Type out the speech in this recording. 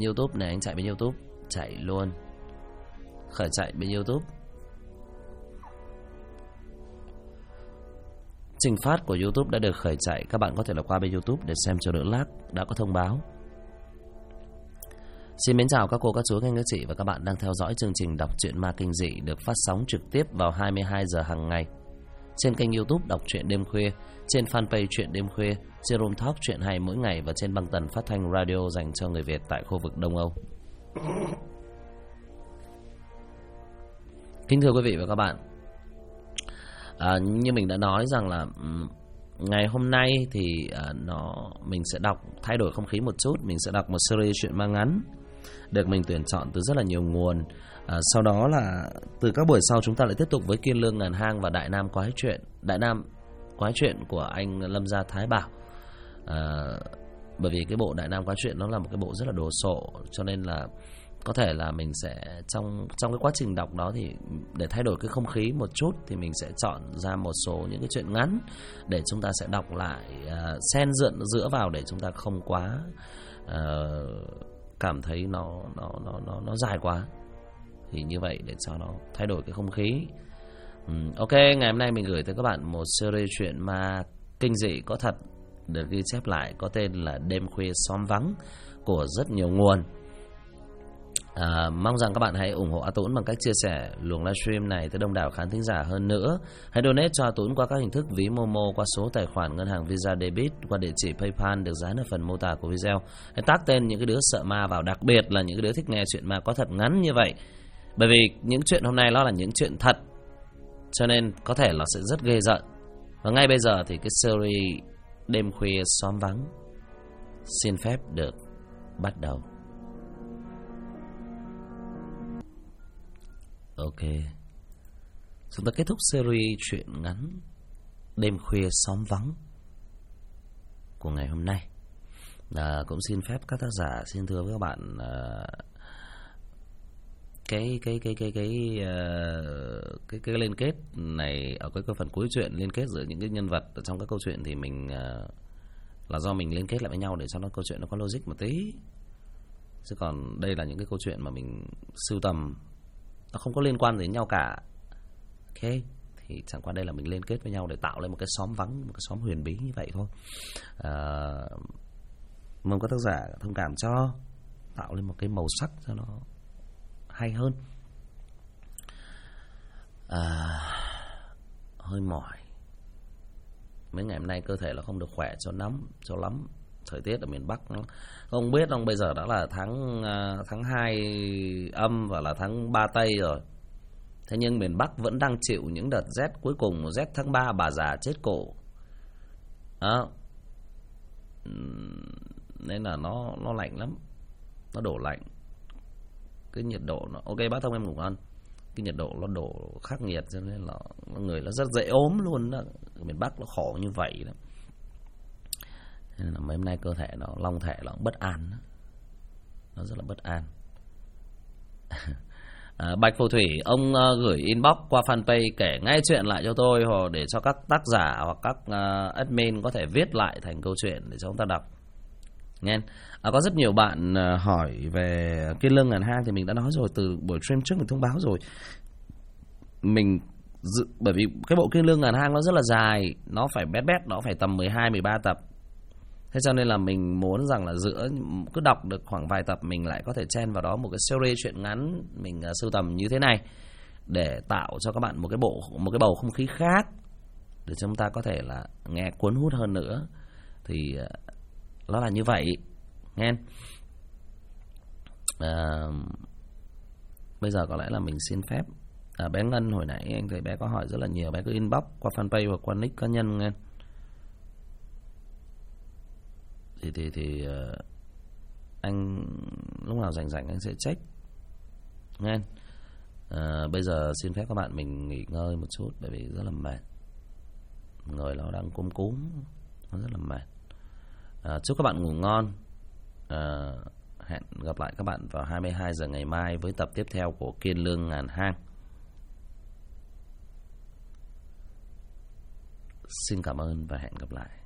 YouTube này, anh chạy bên YouTube. Chạy luôn. Khởi chạy bên YouTube. Trình phát của YouTube đã được khởi chạy. Các bạn có thể là qua bên YouTube để xem cho đỡ lag. Đã có thông báo. Xin mến chào các cô, các chú, các anh, các chị và các bạn đang theo dõi chương trình đọc truyện ma kinh dị được phát sóng trực tiếp vào 22 giờ hàng ngày trên kênh YouTube Đọc truyện đêm khuya, trên fanpage Truyện đêm khuya, trên Room Talk truyện hay mỗi ngày và trên băng tần phát thanh radio dành cho người Việt tại khu vực Đông Âu. Kính thưa quý vị và các bạn, như mình đã nói rằng là ngày hôm nay thì mình sẽ đọc thay đổi không khí một chút. Mình sẽ đọc một series truyện ma ngắn được mình tuyển chọn từ rất là nhiều nguồn. Sau đó là từ các buổi sau chúng ta lại tiếp tục với Kiên Lương Ngàn Hang và Đại Nam Quái Chuyện. Đại Nam Quái Chuyện của anh Lâm Gia Thái Bảo. Bởi vì cái bộ Đại Nam Quái Chuyện nó là một cái bộ rất là đồ sộ, cho nên là có thể là mình sẽ trong cái quá trình đọc đó thì để thay đổi cái không khí một chút thì mình sẽ chọn ra một số những cái chuyện ngắn để chúng ta sẽ đọc lại, xen giữa vào để chúng ta không quá cảm thấy nó dài quá. Thì như vậy để cho nó thay đổi cái không khí. Ok, ngày hôm nay mình gửi tới các bạn một series truyện ma kinh dị có thật được ghi chép lại, có tên là Đêm Khuya Xóm Vắng của rất nhiều nguồn. Mong rằng các bạn hãy ủng hộ A Tũng bằng cách chia sẻ luồng livestream này tới đông đảo khán thính giả hơn nữa. Hãy donate cho A Tũng qua các hình thức ví Momo, qua số tài khoản ngân hàng Visa Debit, qua địa chỉ PayPal được dán ở phần mô tả của video. Hãy tag tên những cái đứa sợ ma vào, đặc biệt là những cái đứa thích nghe chuyện ma có thật ngắn như vậy. Bởi vì những chuyện hôm nay nó là những chuyện thật, cho nên có thể nó sẽ rất ghê rợn. Và ngay bây giờ thì cái series Đêm Khuya Xóm Vắng xin phép được bắt đầu. Ok, chúng ta kết thúc series truyện ngắn Đêm Khuya Xóm Vắng của ngày hôm nay. Cũng xin phép các tác giả xin thưa với các bạn, cái liên kết này ở cái phần cuối truyện, liên kết giữa những cái nhân vật ở trong các câu chuyện thì mình là do mình liên kết lại với nhau để cho nó câu chuyện nó có logic một tí. Chứ còn đây là những cái câu chuyện mà mình sưu tầm, nó không có liên quan đến nhau cả. Ok, thì chẳng qua đây là mình liên kết với nhau để tạo lên một cái xóm vắng, một cái xóm huyền bí như vậy thôi. Mong các tác giả thông cảm cho, tạo lên một cái màu sắc cho nó hay hơn. Hơi mỏi, mấy ngày hôm nay cơ thể nó không được khỏe cho lắm. Thời tiết ở miền Bắc nó không biết không, bây giờ đã là tháng 2 âm và là tháng 3 Tây rồi. Thế nhưng miền Bắc vẫn đang chịu những đợt rét cuối cùng, rét tháng 3 bà già chết cổ. Đó. Nên là nó lạnh lắm. Nó đổ lạnh. Cái nhiệt độ nó ok, bác Thông em ngủ ngon. Cái nhiệt độ nó đổ khắc nghiệt cho nên là người nó rất dễ ốm luôn đó. Ở miền Bắc nó khổ như vậy đó. Nên là mấy hôm nay cơ thể nó, long thể nó bất an đó. Nó rất là bất an. Bạch Phù Thủy, ông gửi inbox qua fanpage kể ngay chuyện lại cho tôi, hoặc để cho các tác giả hoặc các admin có thể viết lại thành câu chuyện để cho chúng ta đọc. Nghe. Có rất nhiều bạn hỏi về Kiên Lương Ngàn Hang thì mình đã nói rồi, từ buổi stream trước mình thông báo rồi. Bởi vì cái bộ Kiên Lương Ngàn Hang nó rất là dài, nó phải bét, nó phải tầm 12-13 tập. Thế cho nên là mình muốn rằng là giữa cứ đọc được khoảng vài tập mình lại có thể chen vào đó một cái series truyện ngắn mình sưu tầm như thế này để tạo cho các bạn một cái bầu không khí khác để chúng ta có thể là nghe cuốn hút hơn nữa. Thì nó là như vậy nghe. Bây giờ có lẽ là mình xin phép bé Ngân, hồi nãy anh thấy bé có hỏi rất là nhiều, bé cứ inbox qua fanpage hoặc qua nick cá nhân nghe. Thì anh lúc nào rảnh anh sẽ check nghe. Bây giờ xin phép các bạn mình nghỉ ngơi một chút bởi vì rất là mệt, người nó đang cúm, nó rất là mệt. Chúc các bạn ngủ ngon. Hẹn gặp lại các bạn vào 22 giờ ngày mai với tập tiếp theo của Kiên Lương Ngàn Hang. Xin cảm ơn và hẹn gặp lại.